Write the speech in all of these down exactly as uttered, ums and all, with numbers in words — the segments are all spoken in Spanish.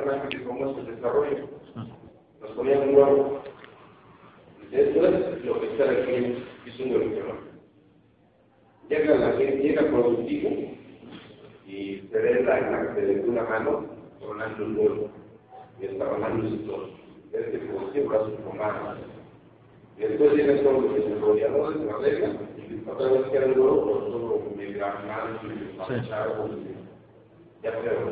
personaje que cómo es el desarrollo. Nos ponían un huevo. Esto es lo que está aquí, es un huevo. Llega la gente, llega el productivo y se ve la imagen de una mano tronando el huevo. Y está tronando el todo. Es que como siempre hace con mano. Y después vienen todos los desarrolladores de la regla, y otra vez queda el huevo, por todo mi gran mano, mi papachado, ya creo.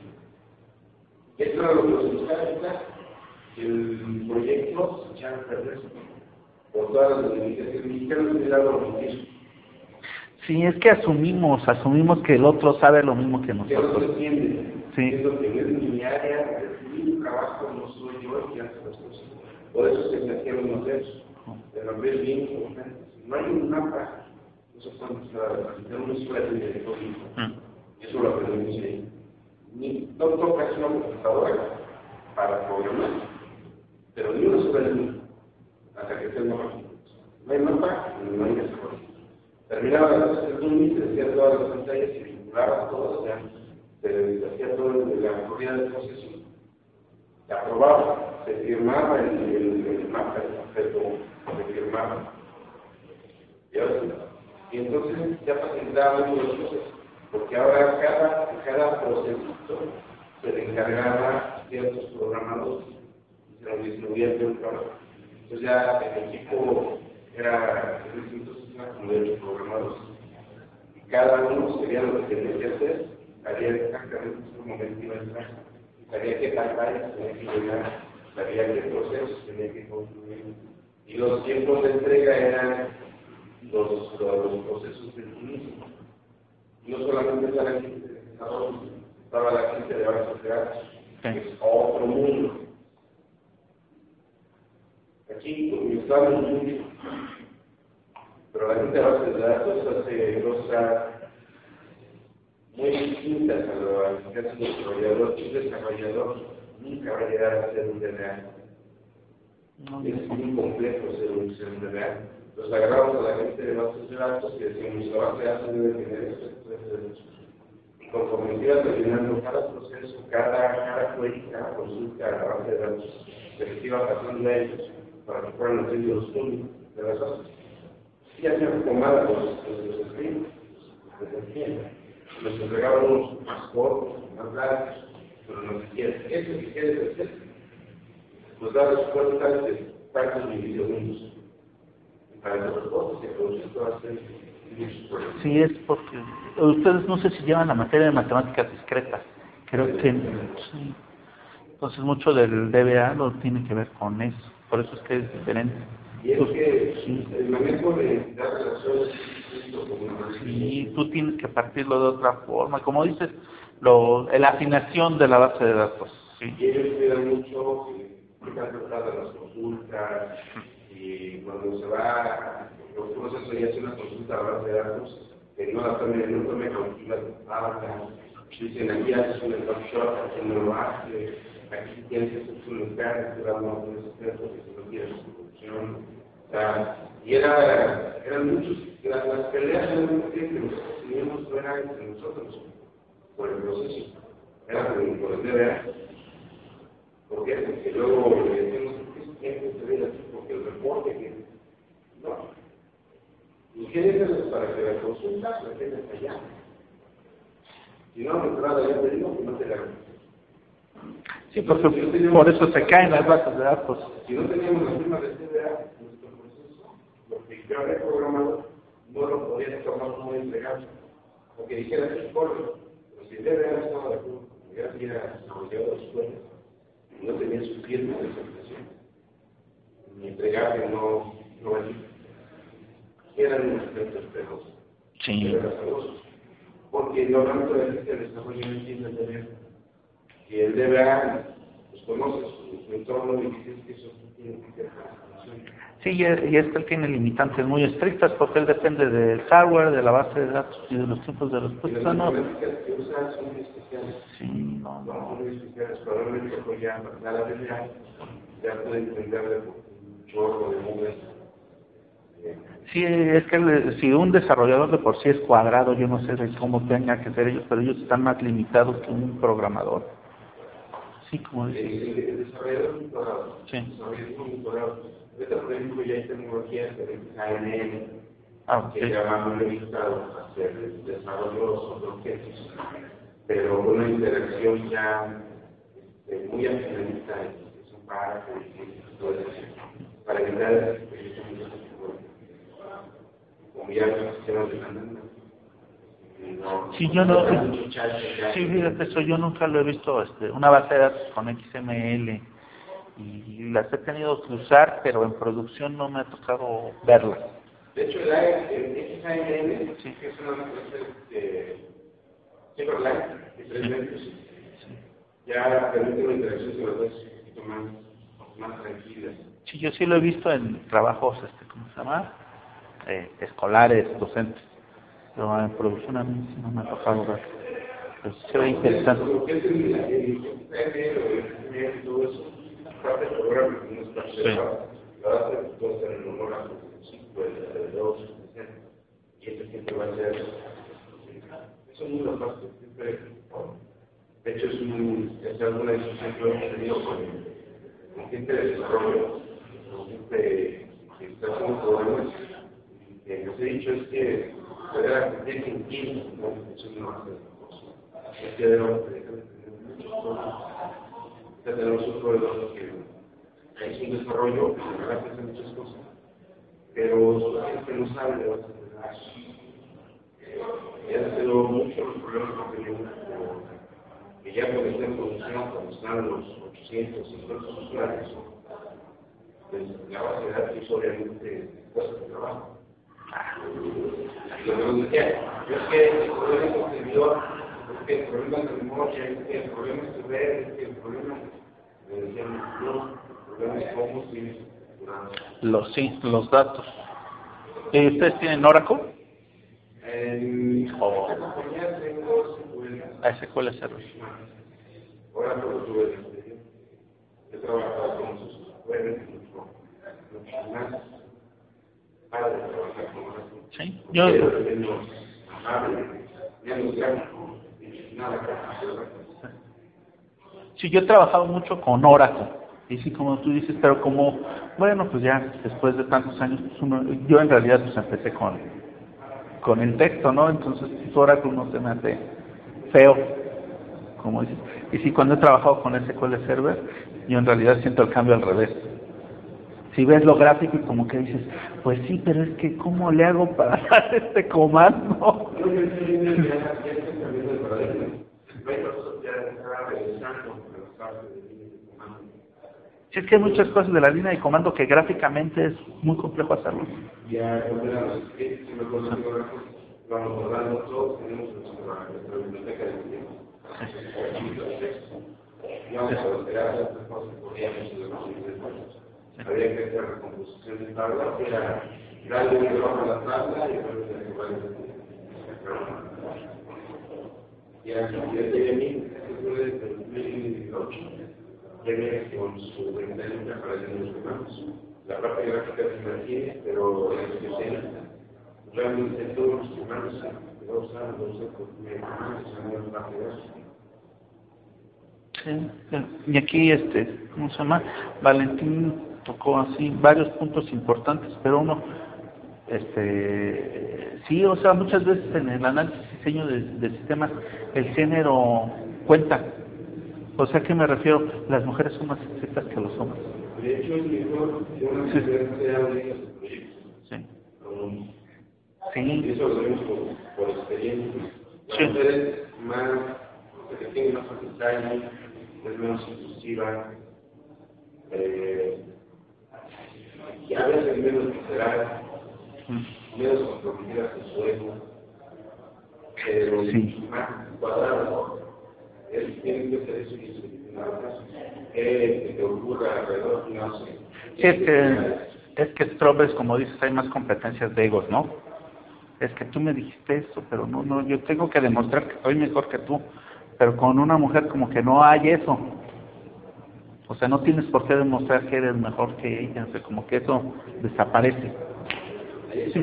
Esto era lo que nos buscaba ahorita, el proyecto se echaba a perder por todas las limitaciones mexicanas de lado omitir. Sí, es que asumimos, asumimos que el otro sabe lo mismo que nosotros. Que no se entiende. Sí. Es lo que no es mi área, es mi trabajo, no soy yo el que hace las cosas. Por eso se me hacían unos hechos. Pero ves bien importante. Si no hay un mapa, no se puede hacer una escuela de director. Y eso lo aprendimos ahí. Ni, no tocas una computadora para programar, pero ni una escuela de hasta que esté el mapa. No hay mapa, no hay desarrollo. Terminaba la clase de Zoom y se hacía todas las pantallas y vinculaba todas, o sea, se hacía todo de la corrida del proceso. Se aprobaba, se firmaba el, el, el mapa, el objeto, se firmaba. Y, ahora, y entonces ya facilitaba mucho las cosas, porque ahora cada, cada proceso se le encargaba ciertos programadores y se los distribuía todo el trabajo. Entonces ya el equipo era de distintos como de los programadores. Y cada uno sabía lo que tenía que hacer, sabía exactamente cómo iba a entrar, sabía qué pantallas tenía que llegar, sabía qué procesos tenía que construir. Y los tiempos de entrega eran los, los, los procesos del inicio. No solamente estaba la gente de desarrollo, estaba la gente de base de datos, que es otro mundo. Aquí estamos mucho, pero la gente de base de datos hace cosas muy distintas a lo que hace un desarrollador. Un desarrollador nunca va a llegar a ser un D B A. Es muy complejo ser un, ser un D B A. Entonces agarramos a la gente de bases de datos y decimos, la base de datos debe tener esto, esto, esto. Y conforme se iba terminando cada proceso, cada, cada query, cada consulta a la base de datos, se les iba pasando a ellos para que fueran haciendo los turnos de las bases. Y hacían tomadas los, los, los scripts, los entienden. Nos entregaban unos más cortos, más largos, pero nos decían, eso que quieres hacer, pues da respuestas de tantos milisegundos. Para los votos se producen todas las sí, es porque ustedes no sé si llevan la materia de matemáticas discretas, creo que sí. Entonces mucho del D B A lo tiene que ver con eso, por eso es que es diferente. Y es que sí. El manejo de identidad de relaciones sí, tú tienes que partirlo de otra forma, como dices, lo, la afinación de la base de datos. Sí. Y ellos cuidan mucho, que están tratadas las consultas, y cuando se va, los procesos ya hacen una consulta a la base de datos, que no la tome, no tome cautiva de falta, dicen aquí haces un snapshot, aquí no lo hace, aquí tienes que hacer un lugar, que no puedes hacer porque si no quieres su producción. O sea, y era, eran muchos, las, las peleas eran muy que nosotros teníamos no eran entre nosotros, por el proceso, era por, por el D B A. ¿Por qué? Porque luego le decimos que tiempo se ve así, porque el reporte que no. ¿Y qué dices para que la consulta la tengas allá? Si no, de entrada ya te digo que no te la hagan. Sí, porque si no teníamos, por eso se caen las bases de datos. Si no teníamos la firma del D B A, nuestro proceso, lo que yo había programado, no lo podía tomar como entregable. Porque dijera que es correcto, pero si el D B A estaba de acuerdo, ya había desarrollado los sueños, no tenía su firma de presentación, ni entregable, no, no allí. Eran unos aspectos pegosos. Sí. Porque normalmente la gente de desarrollo no entiende el D B A. Y el D B A, pues conoce su, su entorno y dice que eso tiene que ser. Sí, y es que él tiene limitantes muy estrictas porque él depende del hardware, de la base de datos y de los tiempos de respuesta. Y las no. matemáticas que usa son muy especiales. Sí, no, no. Son muy especiales, probablemente pues ya a la D B A ya puede entenderle un chorro de nubes. Sí, es que el, si un desarrollador de por sí es cuadrado, yo no sé de cómo tenga que ser ellos, pero ellos están más limitados que un programador. Sí, como El, dices. el, el desarrollador es un cuadrado. Sí. El desarrollador es un cuadrado. Ahorita, por ejemplo, ya hay tecnologías de K N N Ah, que sí. ya van muy orientados a hacer el desarrollo de objetos, pero una interacción ya este, muy finalista en su parte y todo eso, para evitar el proyecto muy como ya los sistemas de la no, Sí, yo no, no mucho chat, ya, sí, fíjate, eso yo nunca lo he visto, este, una base de datos con X M L y las he tenido que usar, pero en producción no me ha tocado verlas. de hecho, la X M L, Sí. que es una clase de Silverlight, diferentes, Sí. ya permite una interacción sobre todo un poquito más, más tranquila. Sí, yo sí lo he visto en trabajos, este, ¿cómo se llama? Eh, escolares, docentes. Pero en producción a mí sí no me ha tocado ver. Pero sí se ve interesante. Lo que es el X M L o el X M L y todo eso, parte del programa, no es parte Sí. de la la base puede ser el honor a cinco, el dos, y este siempre va a ser. Eso es muy la parte, siempre. De hecho, es, un, es alguna discusión que hemos tenido con, con gente de desarrollo, con gente que está haciendo problemas. Lo que nos he dicho es que poder aprender en tiempo, ¿no? Eso no hace cosa. Es que debemos de tener muchos problemas. Ya tenemos un proveedor que es un desarrollo, que se hace hacer muchas cosas, pero la gente no sabe de dónde se da eso. Y han sido muchos los problemas que tenemos, que ya cuando está en producción, cuando están los ochocientos, cincuenta usuarios, pues la base de datos obviamente cuesta de trabajo. Y lo que nos decía, es que el problema es el servidor, es que el problema es la memoria, es que el problema es tu red, es que el problema, me decían, no, el problema es cómo tienes estructurado. Los, sí, los datos. Eh, ¿Ustedes tienen Oracle? En O esta compañía tengo A S Q L Server. ahora no lo tuve desde he trabajado con sus software, mucho, mucho más para trabajar con Oracle. Sí, yo, Pero menos amable, menos gráfico, y nada gráfico. sí, yo he trabajado mucho con Oracle. Y sí, como tú dices, pero como, bueno, pues ya después de tantos años, pues uno, yo en realidad pues empecé con, con el texto, ¿no? Entonces, pues, Oracle no se me hace feo, como dices. Y sí, cuando he trabajado con S Q L Server, yo en realidad siento el cambio al revés. Si ves lo gráfico y como que dices, pues sí, pero es que ¿cómo le hago para dar este comando? Yo creo que viene ya, ya está cambiando el paradigma. Microsoft ya está regresando a las partes de línea de comando. Si es que hay muchas cosas de la línea de comando que gráficamente es muy complejo hacerlo. Ya cambiaron los scripts, si me acuerdo que ahora vamos guardando todos, tenemos nuestra, nuestra biblioteca de tiempo. Archivos de texto. Y vamos a alterar otras cosas que podíamos hacer. Había que hacer recomposición de tabla, que era darle un trabajo a la tabla y después de que y aquí ya tenía mí, esto fue desde el dos mil ocho, ya viene con su ventana para hacer los humanos. La parte gráfica se mantiene, pero es especialista. Realmente todos los humanos se va a usar, lo usan porque se llama la parte gráfica. Sí, y aquí, este, ¿cómo se llama? Valentín tocó así varios puntos importantes, pero uno, este, sí, o sea, muchas veces en el análisis y diseño de, de sistemas el género cuenta. O sea, ¿a qué me refiero? Las mujeres son más exactas que los hombres. De hecho, es mejor que una mujer sea una de los proyectos. Sí. Um, Sí. y eso lo vemos por, por experiencia. La Sí. mujer es más, que tiene más facilidades, es menos inclusiva, eh, y a veces menos visceral, menos comprometida con su ego, pero Sí. más cuadrada. Él tiene que hacer eso y eso nada más. Que te ocurra alrededor, no sé. Sí, es que, es que Strobes, como dices, hay más competencias de egos, ¿no? Es que tú me dijiste eso, pero no, no, yo tengo que demostrar que soy mejor que tú. Pero con una mujer como que no hay eso. O sea, no tienes por qué demostrar que eres mejor que ella, o sea, como que eso desaparece. Sí.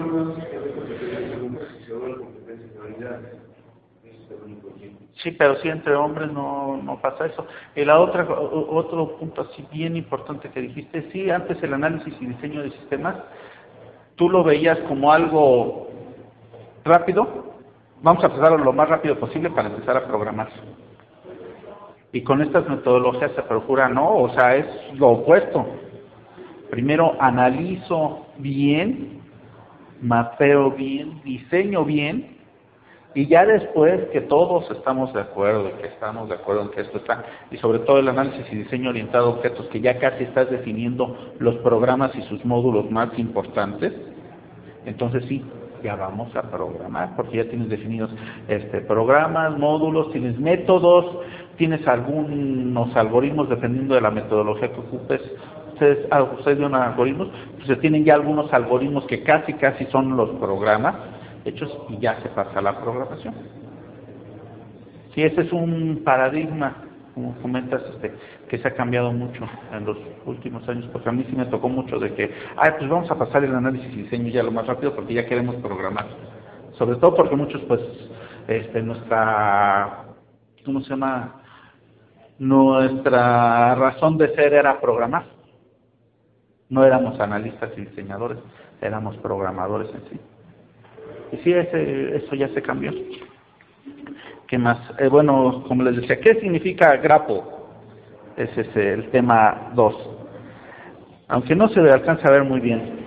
Sí, pero sí entre hombres no, no pasa eso. Y la otra, otro punto así bien importante que dijiste, sí, antes el análisis y diseño de sistemas, tú lo veías como algo rápido, vamos a empezar lo más rápido posible para empezar a programar. Y con estas metodologías se procura, no, o sea, es lo opuesto. Primero analizo bien, mapeo bien, diseño bien, y ya después que todos estamos de acuerdo, que estamos de acuerdo en que esto está, y sobre todo el análisis y diseño orientado a objetos, que ya casi estás definiendo los programas y sus módulos más importantes, entonces sí, ya vamos a programar, porque ya tienes definidos este, programas, módulos, tienes métodos, tienes algunos algoritmos, dependiendo de la metodología que ocupes. Ustedes, ah, ustedes ven algoritmos, pues se tienen ya algunos algoritmos que casi, casi son los programas hechos y ya se pasa a la programación. Sí, ese es un paradigma, como comentas, este, que se ha cambiado mucho en los últimos años, porque a mí sí me tocó mucho de que, ay, pues vamos a pasar el análisis y diseño ya lo más rápido porque ya queremos programar. Sobre todo porque muchos, pues, este, nuestra, ¿cómo se llama? Nuestra razón de ser era programar. No éramos analistas y diseñadores, éramos programadores en sí. Y sí, ese, eso ya se cambió. ¿Qué más? Eh, bueno, como les decía, ¿qué significa grapo? Ese es el tema dos. Aunque no se le alcanza a ver muy bien.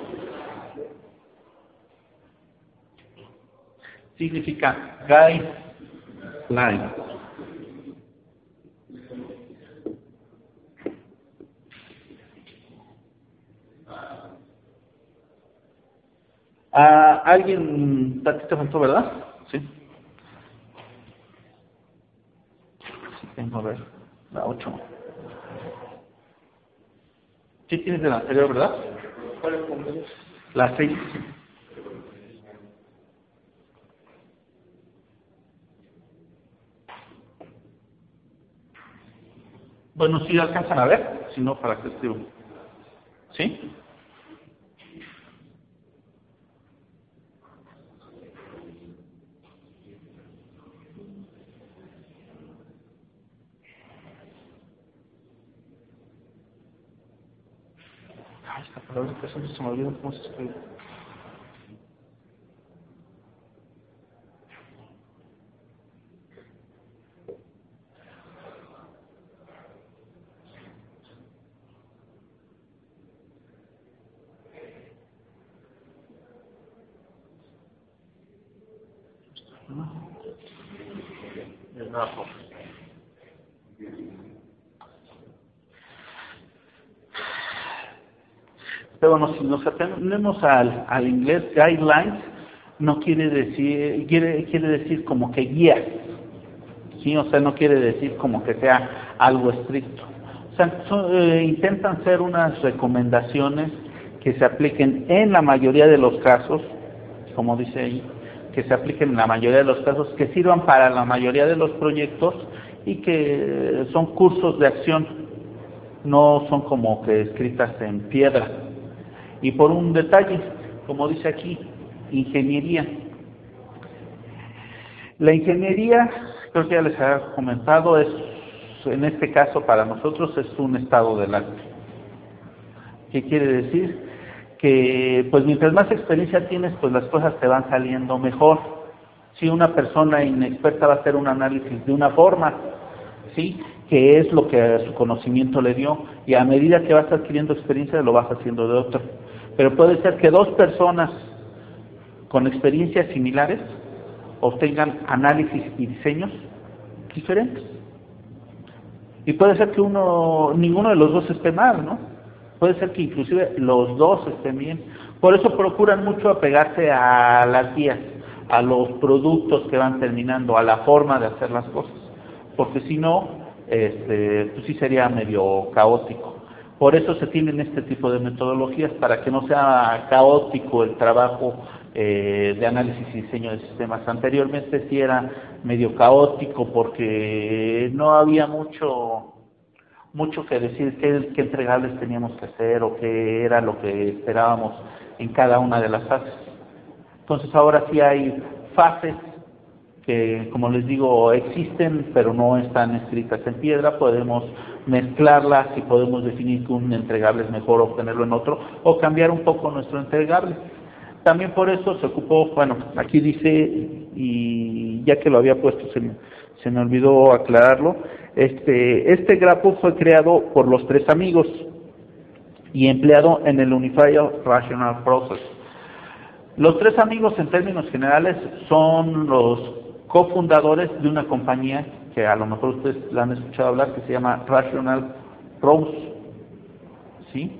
Significa guideline. Ah, alguien, a ti te faltó, ¿verdad? Sí. Sí, tengo, a ver, la ocho. Sí tienes de la anterior, ¿verdad? ¿Cuál es el punto? La seis. Bueno, sí alcanzan a ver, si no, para que escribo. ¿Sí? Ay, esta palabra que siempre se me olvida cómo se escribe. El grapo. Pero bueno, si nos atendemos al, al inglés, guidelines no quiere decir, quiere, quiere decir como que guía, ¿sí? O sea, no quiere decir como que sea algo estricto. O sea, son, eh, intentan ser unas recomendaciones que se apliquen en la mayoría de los casos, como dice ahí, que se apliquen en la mayoría de los casos, que sirvan para la mayoría de los proyectos y que son cursos de acción, no son como que escritas en piedra. Y por un detalle, como dice aquí, ingeniería. La ingeniería, creo que ya les había comentado, es, en este caso para nosotros es un estado del arte. ¿Qué quiere decir? Que pues mientras más experiencia tienes, pues las cosas te van saliendo mejor. Si una persona inexperta va a hacer un análisis de una forma, ¿sí?, que es lo que su conocimiento le dio, y a medida que vas adquiriendo experiencia lo vas haciendo de otra. Pero puede ser que dos personas con experiencias similares obtengan análisis y diseños diferentes. Y puede ser que uno, ninguno de los dos esté mal, ¿no? Puede ser que inclusive los dos estén bien. Por eso procuran mucho apegarse a las guías, a los productos que van terminando, a la forma de hacer las cosas. Porque si no, este, pues sí sería medio caótico. Por eso se tienen este tipo de metodologías, para que no sea caótico el trabajo eh, de análisis y diseño de sistemas. Anteriormente sí era medio caótico porque no había mucho mucho que decir qué, qué entregables teníamos que hacer o qué era lo que esperábamos en cada una de las fases. Entonces ahora sí hay fases que, como les digo, existen, pero no están escritas en piedra. Podemos mezclarlas y podemos definir que un entregable es mejor obtenerlo en otro, o cambiar un poco nuestro entregable. También por eso se ocupó, bueno, aquí dice, y ya que lo había puesto, se me, se me olvidó aclararlo, este, este grafo fue creado por los tres amigos y empleado en el Unified Rational Process. Los tres amigos, en términos generales, son los cofundadores de una compañía que a lo mejor ustedes la han escuchado hablar, que se llama Rational Prose, ¿sí?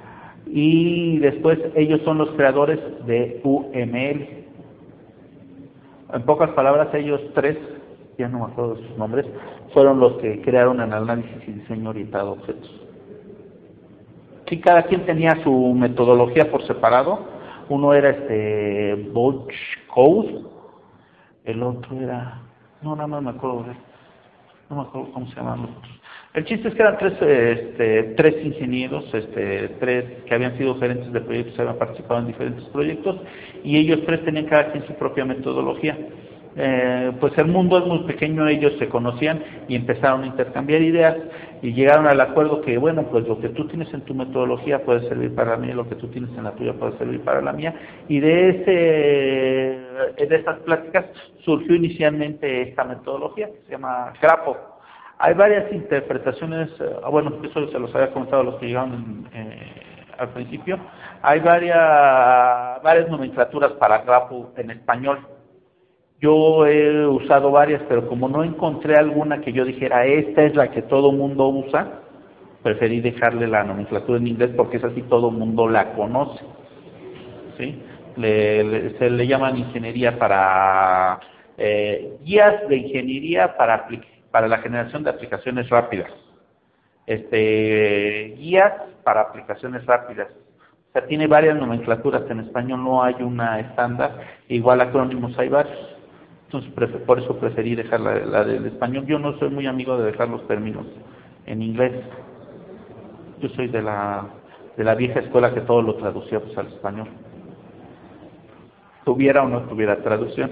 Y después ellos son los creadores de U M L. En pocas palabras, ellos tres, ya no me acuerdo de sus nombres, fueron los que crearon el análisis y diseño orientado a objetos. Sí, cada quien tenía su metodología por separado. Uno era este Butch Code, el otro era, no, nada más me acuerdo de, no me acuerdo cómo se llamaban los otros. El chiste es que eran tres, este, tres ingenieros, este, tres que habían sido gerentes de proyectos, habían participado en diferentes proyectos, y ellos tres tenían cada quien su propia metodología. Eh, pues el mundo es muy pequeño, ellos se conocían y empezaron a intercambiar ideas y llegaron al acuerdo que, bueno, pues lo que tú tienes en tu metodología puede servir para mí, lo que tú tienes en la tuya puede servir para la mía, y de ese de estas pláticas surgió inicialmente esta metodología que se llama Grapho. Hay varias interpretaciones, eh, bueno, eso se los había comentado a los que llegaron eh, al principio. Hay varias varias nomenclaturas para Grapho en español. Yo he usado varias, pero como no encontré alguna que yo dijera, esta es la que todo mundo usa, preferí dejarle la nomenclatura en inglés porque es así, todo mundo la conoce, ¿sí? Le, le, se le llaman ingeniería para, eh, guías de ingeniería para, para la generación de aplicaciones rápidas, este, guías para aplicaciones rápidas. O sea, tiene varias nomenclaturas, en español no hay una estándar, igual acrónimos hay varios. Entonces, por eso preferí dejar la, la del español. Yo no soy muy amigo de dejar los términos en inglés. Yo soy de la de la vieja escuela que todo lo traducía pues, al español. Tuviera o no tuviera traducción.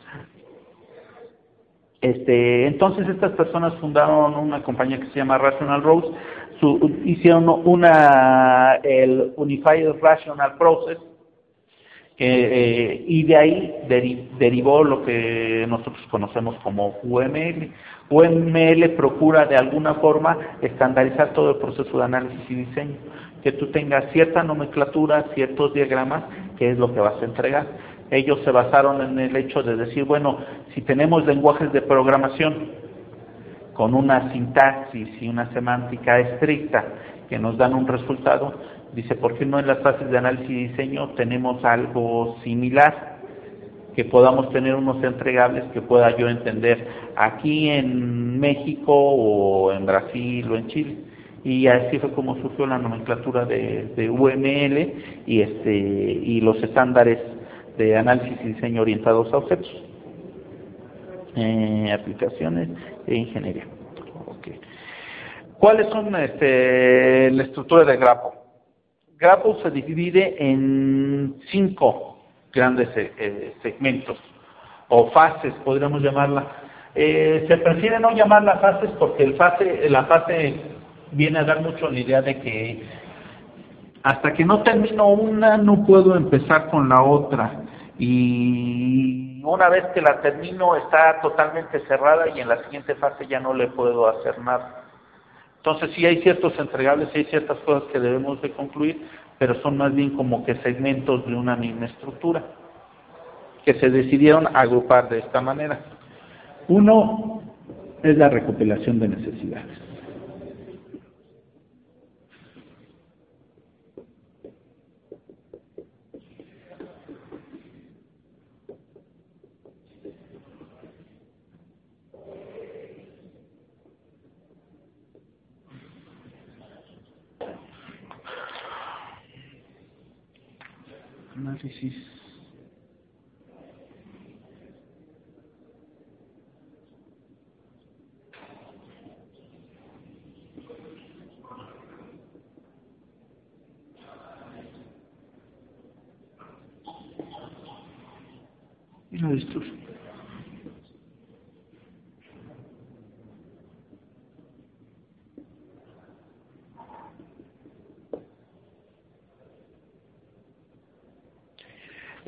Este, entonces, estas personas fundaron una compañía que se llama Rational Rose. Su, hicieron una, el Unified Rational Process. Eh, y de ahí deri derivó lo que nosotros conocemos como U M L. U M L procura de alguna forma estandarizar todo el proceso de análisis y diseño, que tú tengas cierta nomenclatura, ciertos diagramas, que es lo que vas a entregar. Ellos se basaron en el hecho de decir, bueno, si tenemos lenguajes de programación con una sintaxis y una semántica estricta que nos dan un resultado, dice, ¿por qué no en las fases de análisis y diseño tenemos algo similar? Que podamos tener unos entregables que pueda yo entender aquí en México o en Brasil o en Chile. Y así fue como surgió la nomenclatura de, de U M L y, este, y los estándares de análisis y diseño orientados a objetos, eh, aplicaciones e ingeniería. Okay. ¿Cuáles son este, la estructura de Grapho? Grapho se divide en cinco grandes eh, segmentos o fases, podríamos llamarla. Eh, se prefiere no llamarla fases porque el fase, la fase viene a dar mucho la idea de que hasta que no termino una no puedo empezar con la otra, y una vez que la termino está totalmente cerrada y en la siguiente fase ya no le puedo hacer nada. Entonces sí hay ciertos entregables, sí hay ciertas cosas que debemos de concluir, pero son más bien como que segmentos de una misma estructura, que se decidieron agrupar de esta manera. Uno es la recopilación de necesidades. Análisis. Y la destrucción.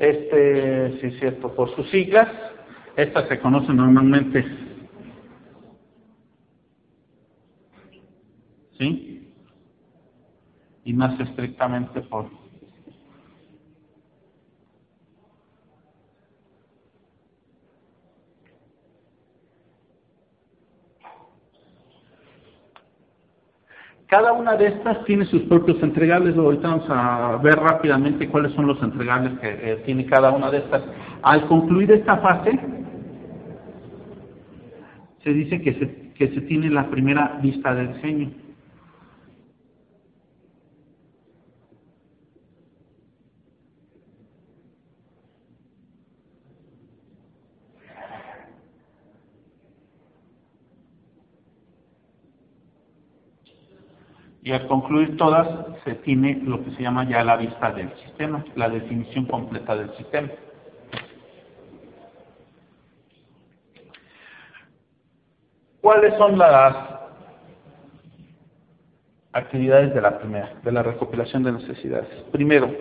Este, sí es cierto, por sus siglas, estas se conocen normalmente, ¿sí? Y más estrictamente por cada una de estas tiene sus propios entregables. Ahorita vamos a ver rápidamente cuáles son los entregables que eh, tiene cada una de estas. Al concluir esta fase, se dice que se, que se tiene la primera vista de diseño. Y al concluir todas, se tiene lo que se llama ya la vista del sistema, la definición completa del sistema. ¿Cuáles son las actividades de la primera, de la recopilación de necesidades? Primero,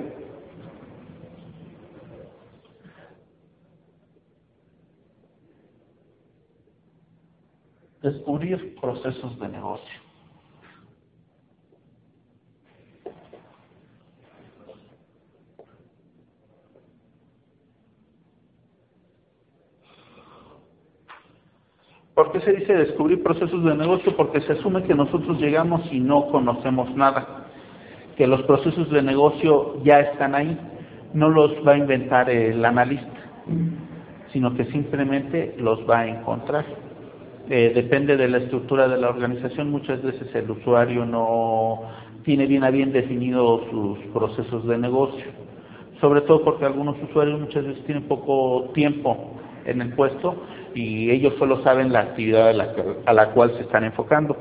descubrir procesos de negocio. ¿Por qué se dice descubrir procesos de negocio? Porque se asume que nosotros llegamos y no conocemos nada, que los procesos de negocio ya están ahí, no los va a inventar el analista, sino que simplemente los va a encontrar. Eh, depende de la estructura de la organización, muchas veces el usuario no tiene bien a bien definidos sus procesos de negocio, sobre todo porque algunos usuarios muchas veces tienen poco tiempo en el puesto y ellos solo saben la actividad a la, que, a la cual se están enfocando.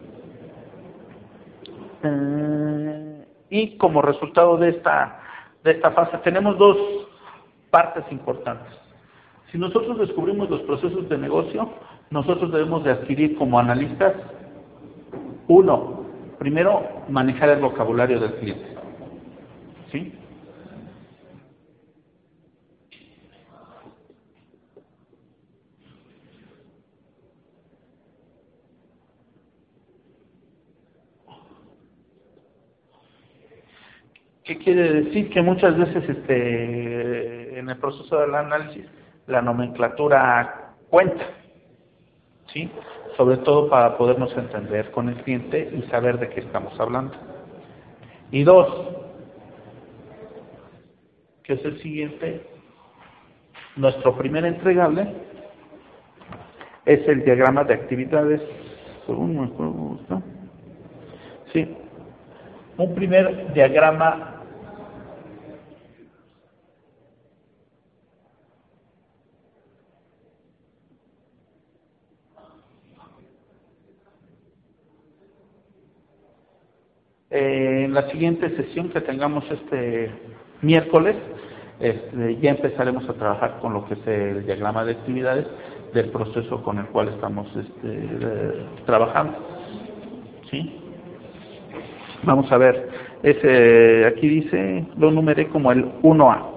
Eh, y como resultado de esta, de esta fase tenemos dos partes importantes. Si nosotros descubrimos los procesos de negocio, nosotros debemos de adquirir como analistas, uno, primero, manejar el vocabulario del cliente. ¿Sí? ¿Qué quiere decir? Que muchas veces este, en el proceso del análisis la nomenclatura cuenta, ¿sí? Sobre todo para podernos entender con el cliente y saber de qué estamos hablando. Y dos, que es el siguiente, nuestro primer entregable es el diagrama de actividades, según me acuerdo cómo está. Sí, un primer diagrama Eh, en la siguiente sesión que tengamos este miércoles, este, ya empezaremos a trabajar con lo que es el diagrama de actividades del proceso con el cual estamos este, eh, trabajando. ¿Sí? Vamos a ver, ese, aquí dice, lo numeré como el uno A.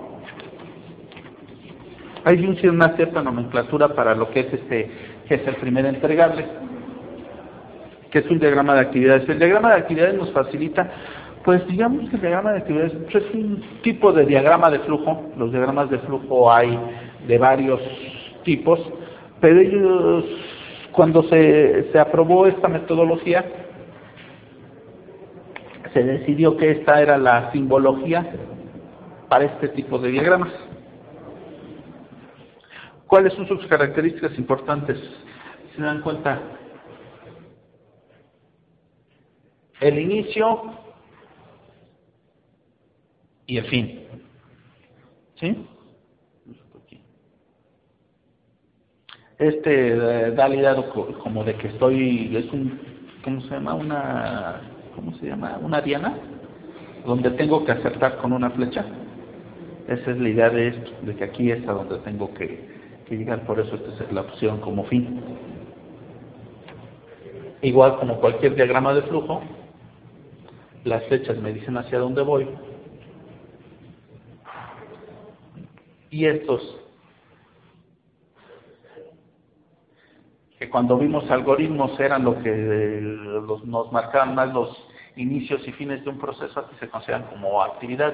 Hay una cierta nomenclatura para lo que es este, que es el primer entregable, que es un diagrama de actividades. El diagrama de actividades nos facilita, pues digamos que el diagrama de actividades pues, es un tipo de diagrama de flujo. Los diagramas de flujo hay de varios tipos, pero ellos, cuando se, se aprobó esta metodología, se decidió que esta era la simbología para este tipo de diagramas. ¿Cuáles son sus características importantes? Si se dan cuenta, el inicio y el fin. ¿Sí? Este eh, da la idea como de que estoy, es un, ¿cómo se llama? Una, ¿cómo se llama? Una diana, donde tengo que acertar con una flecha. Esa es la idea de esto, de que aquí es a donde tengo que, que llegar, por eso esta es la opción como fin. Igual como cualquier diagrama de flujo, las flechas me dicen hacia dónde voy Y estos, que cuando vimos algoritmos eran lo que eh, los, nos marcaban más los inicios y fines de un proceso, aquí se consideran como actividades.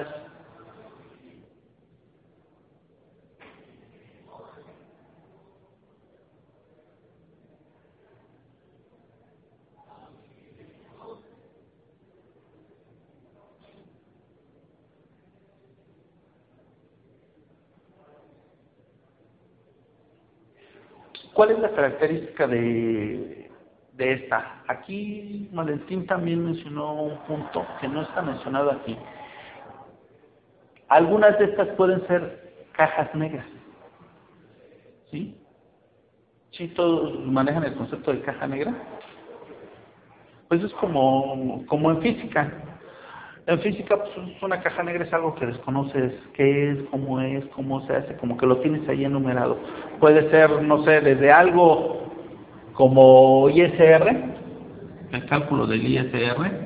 ¿Cuál es la característica de, de esta? Aquí Valentín también mencionó un punto que no está mencionado aquí. Algunas de estas pueden ser cajas negras. ¿Sí? ¿Sí todos manejan el concepto de caja negra? Pues es como, como en física. En física, pues una caja negra es algo que desconoces qué es, cómo es, cómo se hace, como que lo tienes ahí enumerado. Puede ser, no sé, desde algo como I S R, el cálculo del I S R,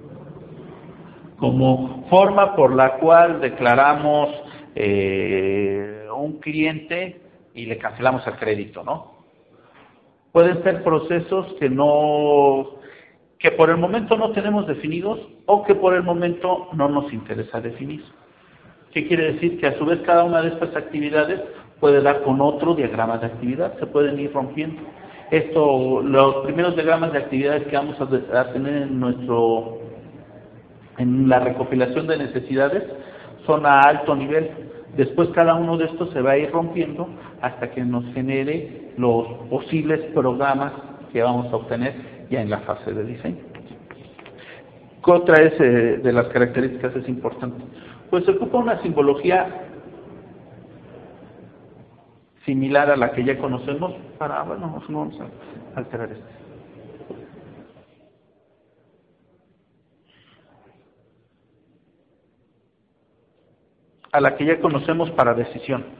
como forma por la cual declaramos eh, un cliente y le cancelamos el crédito, ¿no? Pueden ser procesos que no... que por el momento no tenemos definidos o que por el momento no nos interesa definir. ¿Qué quiere decir? Que a su vez cada una de estas actividades puede dar con otro diagrama de actividad, se pueden ir rompiendo. Esto, los primeros diagramas de actividades que vamos a, a tener en nuestro, en la recopilación de necesidades son a alto nivel. Después cada uno de estos se va a ir rompiendo hasta que nos genere los posibles programas que vamos a obtener ya en la fase de diseño. ¿Qué otra es eh, de las características es importante? Pues se ocupa una simbología similar a la que ya conocemos para, bueno, no vamos a alterar esto. A la que ya conocemos para decisión.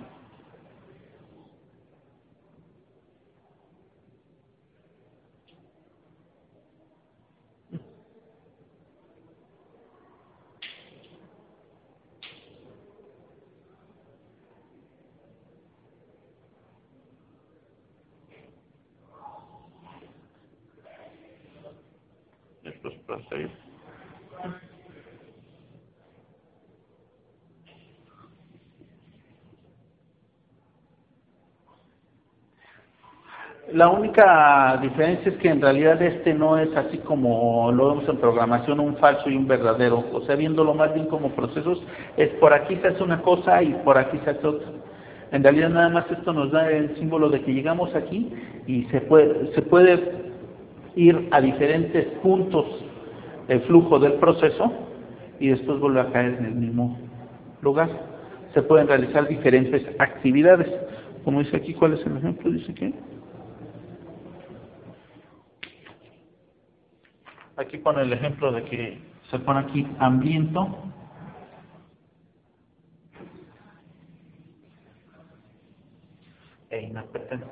Esto es para seguir. La única diferencia es que en realidad este no es así como lo vemos en programación, un falso y un verdadero. O sea, viéndolo más bien como procesos, es por aquí se hace una cosa y por aquí se hace otra. En realidad nada más esto nos da el símbolo de que llegamos aquí y se puede, se puede ir a diferentes puntos el flujo del proceso y después vuelve a caer en el mismo lugar. Se pueden realizar diferentes actividades. Como dice aquí, ¿cuál es el ejemplo? Dice que aquí pone el ejemplo de que se pone aquí hambriento e inapetente.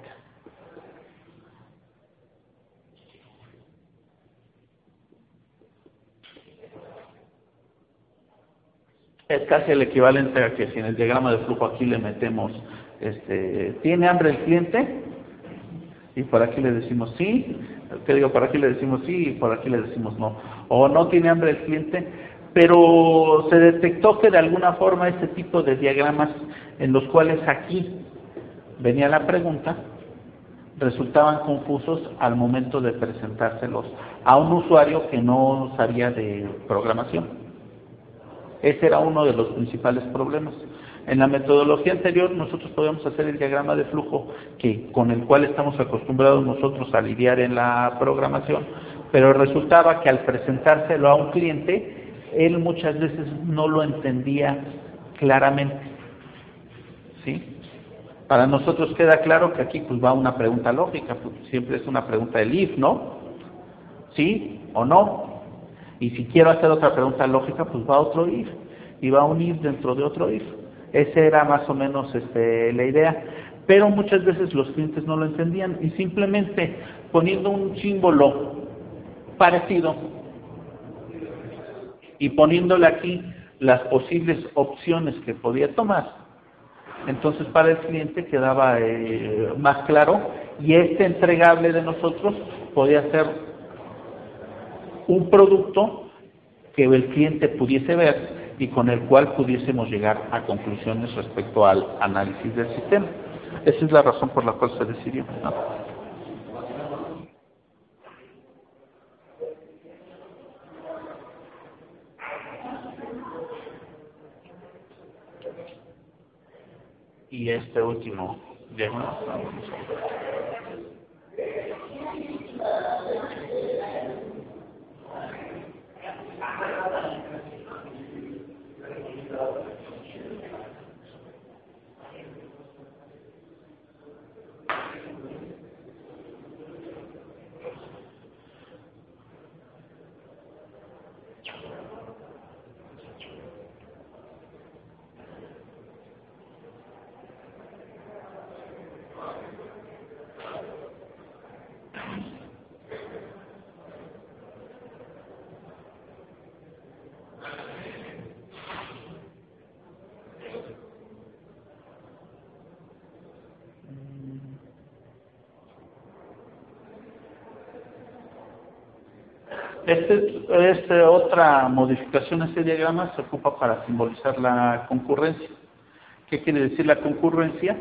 Es casi el equivalente a que si en el diagrama de flujo aquí le metemos, este, ¿tiene hambre el cliente? Y por aquí le decimos sí, que digo, por aquí le decimos sí y por aquí le decimos no. O no tiene hambre el cliente, pero se detectó que de alguna forma este tipo de diagramas en los cuales aquí venía la pregunta, resultaban confusos al momento de presentárselos a un usuario que no sabía de programación. Ese era uno de los principales problemas. En la metodología anterior nosotros podíamos hacer el diagrama de flujo que, con el cual estamos acostumbrados nosotros a lidiar en la programación, pero resultaba que al presentárselo a un cliente, él muchas veces no lo entendía claramente. ¿Sí? Para nosotros queda claro que aquí pues va una pregunta lógica, pues siempre es una pregunta del if, ¿no? ¿Sí o no? Y si quiero hacer otra pregunta lógica, pues va otro if, y va un if dentro de otro if. Esa era más o menos este, la idea, pero muchas veces los clientes no lo entendían y simplemente poniendo un símbolo parecido y poniéndole aquí las posibles opciones que podía tomar, Entonces para el cliente quedaba eh, más claro, y este entregable de nosotros podía ser un producto que el cliente pudiese ver y con el cual pudiésemos llegar a conclusiones respecto al análisis del sistema. Esa es la razón por la cual se decidió, ¿no? Y este último diagnóstico, vamos a ver. Este, este otra modificación a este diagrama se ocupa para simbolizar la concurrencia. ¿Qué quiere decir la concurrencia?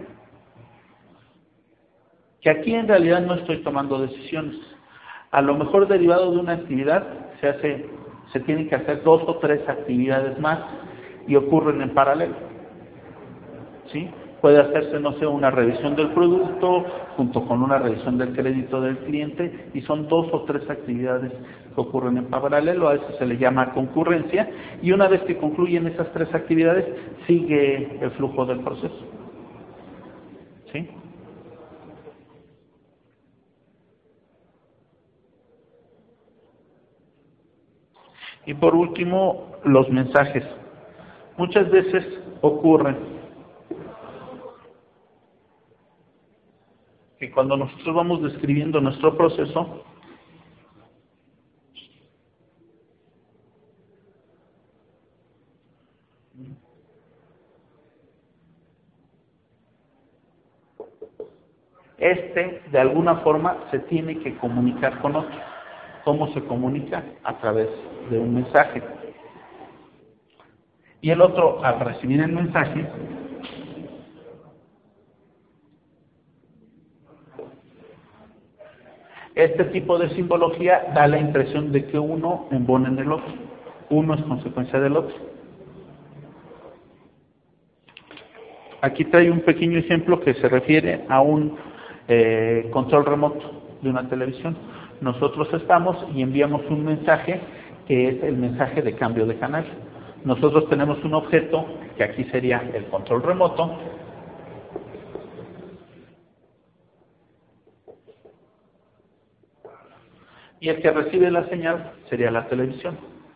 Que aquí en realidad no estoy tomando decisiones. A lo mejor derivado de una actividad se hace, se tienen que hacer dos o tres actividades más y ocurren en paralelo. ¿Sí? Puede hacerse, no sé, una revisión del producto junto con una revisión del crédito del cliente y son dos o tres actividades que ocurren en paralelo. A eso se le llama concurrencia y una vez que concluyen esas tres actividades sigue el flujo del proceso. ¿Sí? Y por último, los mensajes. Muchas veces ocurren que cuando nosotros vamos describiendo nuestro proceso, este de alguna forma se tiene que comunicar con otro. ¿Cómo se comunica? A través de un mensaje. Y el otro, al recibir el mensaje, este tipo de simbología da la impresión de que uno embona en el otro. Uno es consecuencia del otro. Aquí trae un pequeño ejemplo que se refiere a un eh, control remoto de una televisión. Nosotros estamos y enviamos un mensaje que es el mensaje de cambio de canal. Nosotros tenemos un objeto que aquí sería el control remoto. Y el que recibe la señal sería la televisión.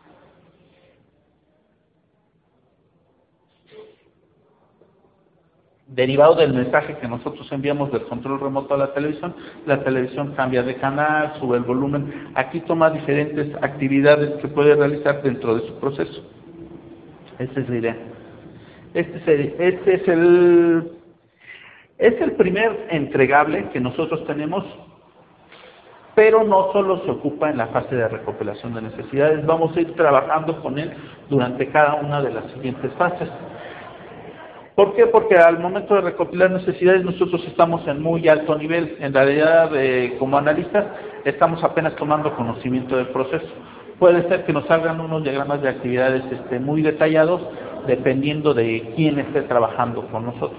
Derivado del mensaje que nosotros enviamos del control remoto a la televisión, la televisión cambia de canal, sube el volumen. Aquí toma diferentes actividades que puede realizar dentro de su proceso. Esa es la idea. Este es el, este es el, es el primer entregable que nosotros tenemos, pero no solo se ocupa en la fase de recopilación de necesidades. Vamos a ir trabajando con él durante cada una de las siguientes fases. ¿Por qué? Porque al momento de recopilar necesidades nosotros estamos en muy alto nivel. En realidad, eh, como analistas, estamos apenas tomando conocimiento del proceso. Puede ser que nos salgan unos diagramas de actividades este, muy detallados, dependiendo de quién esté trabajando con nosotros.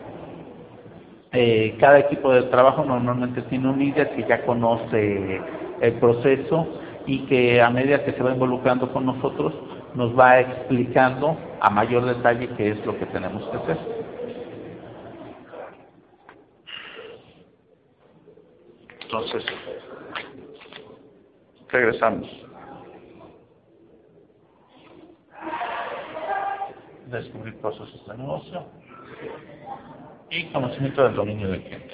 Eh, cada equipo de trabajo normalmente tiene un líder que ya conoce el proceso y que a medida que se va involucrando con nosotros, nos va explicando a mayor detalle qué es lo que tenemos que hacer. Entonces, regresamos. Descubrir procesos de negocio y conocimiento del dominio del cliente.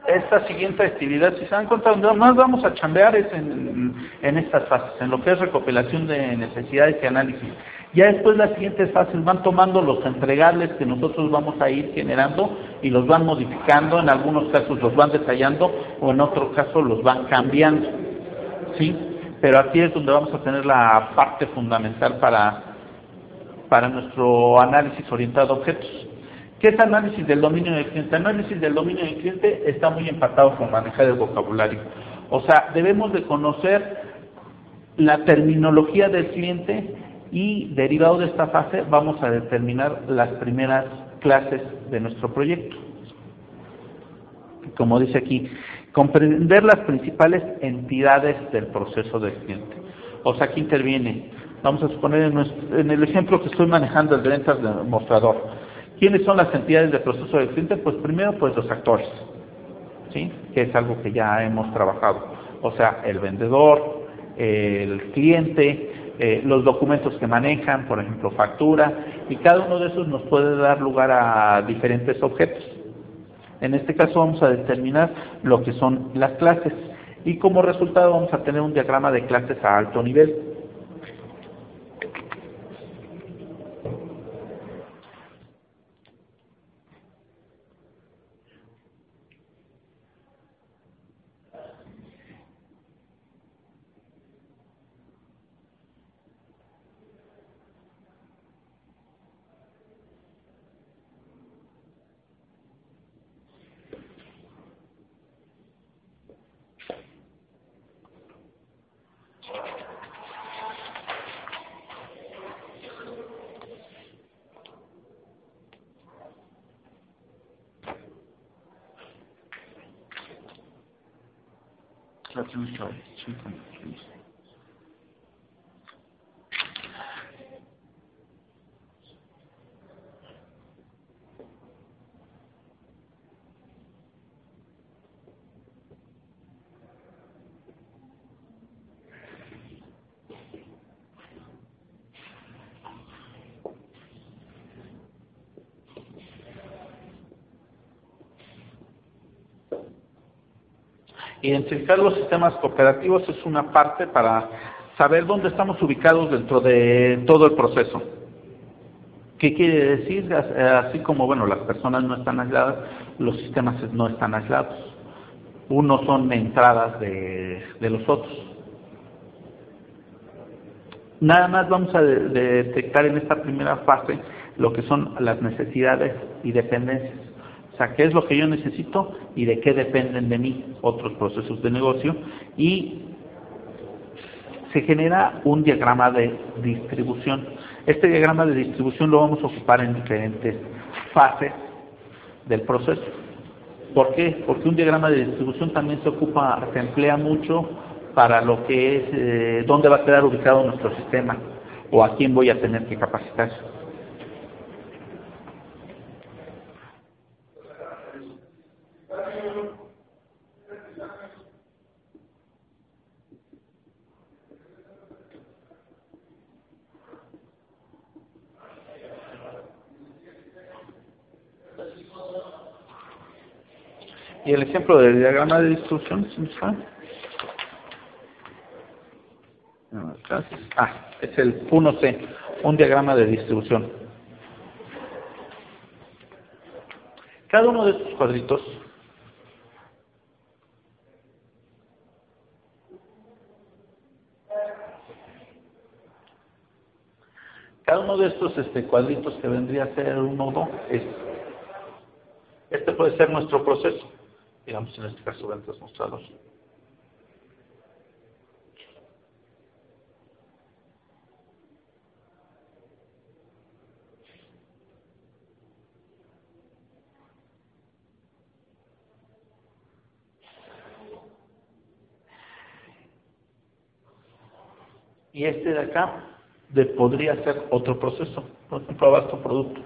esta siguiente actividad, si se dan cuenta, donde más vamos a chambear es en, en estas fases, en lo que es recopilación de necesidades y análisis. Ya después las siguientes fases van tomando los entregables que nosotros vamos a ir generando y los van modificando, en algunos casos los van detallando o en otros casos los van cambiando, ¿sí? Pero aquí es donde vamos a tener la parte fundamental para, para nuestro análisis orientado a objetos. ¿Qué es análisis del dominio del cliente? Análisis del dominio del cliente está muy empatado con manejar el vocabulario. O sea, debemos de conocer la terminología del cliente y derivado de esta fase vamos a determinar las primeras clases de nuestro proyecto. Como dice aquí, comprender las principales entidades del proceso del cliente. O sea, aquí interviene, vamos a suponer en, nuestro, en el ejemplo que estoy manejando, el de ventas de mostrador. ¿Quiénes son las entidades del proceso del cliente? Pues primero, pues los actores, ¿sí? Que es algo que ya hemos trabajado. O sea, el vendedor, el cliente, eh, los documentos que manejan, por ejemplo, factura, y cada uno de esos nos puede dar lugar a diferentes objetos. En este caso vamos a determinar lo que son las clases, y como resultado vamos a tener un diagrama de clases a alto nivel. Identificar los sistemas cooperativos es una parte para saber dónde estamos ubicados dentro de todo el proceso. ¿Qué quiere decir? Así como, bueno, las personas no están aisladas, los sistemas no están aislados. Unos son entradas de, de los otros. Nada más vamos a de, de detectar en esta primera fase lo que son las necesidades y dependencias. O sea, qué es lo que yo necesito y de qué dependen de mí otros procesos de negocio, y se genera un diagrama de distribución. Este diagrama de distribución lo vamos a ocupar en diferentes fases del proceso. ¿Por qué? Porque un diagrama de distribución también se ocupa, se emplea mucho para lo que es eh, dónde va a quedar ubicado nuestro sistema o a quién voy a tener que capacitar. Y el ejemplo del diagrama de distribución, ¿sí me sabe? Ah, es el uno C, un diagrama de distribución. Cada uno de estos cuadritos cada uno de estos este, cuadritos que vendría a ser un nodo es este puede ser nuestro proceso, digamos en este caso ventas mostrados. Y este de acá de, podría ser otro proceso, por ejemplo, abasto producto.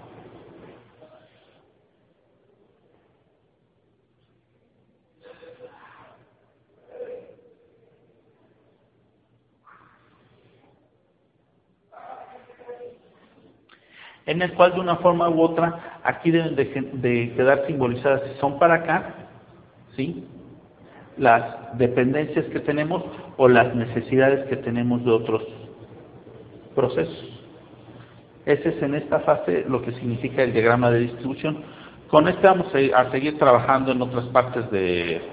En el cual de una forma u otra aquí deben de, de quedar simbolizadas si son para acá ¿sí? Las dependencias que tenemos o las necesidades que tenemos de otros procesos. Ese es en esta fase lo que significa el diagrama de distribución. Con este vamos a seguir trabajando en otras partes de,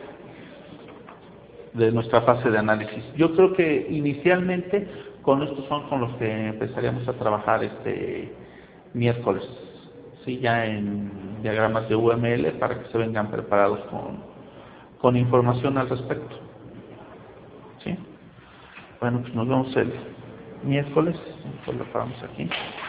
de nuestra fase de análisis. Yo creo que inicialmente con estos son con los que empezaríamos a trabajar este miércoles, sí, ya en diagramas de U M L para que se vengan preparados con, con información al respecto. ¿Sí? Bueno, pues nos vemos el miércoles, pues lo paramos aquí.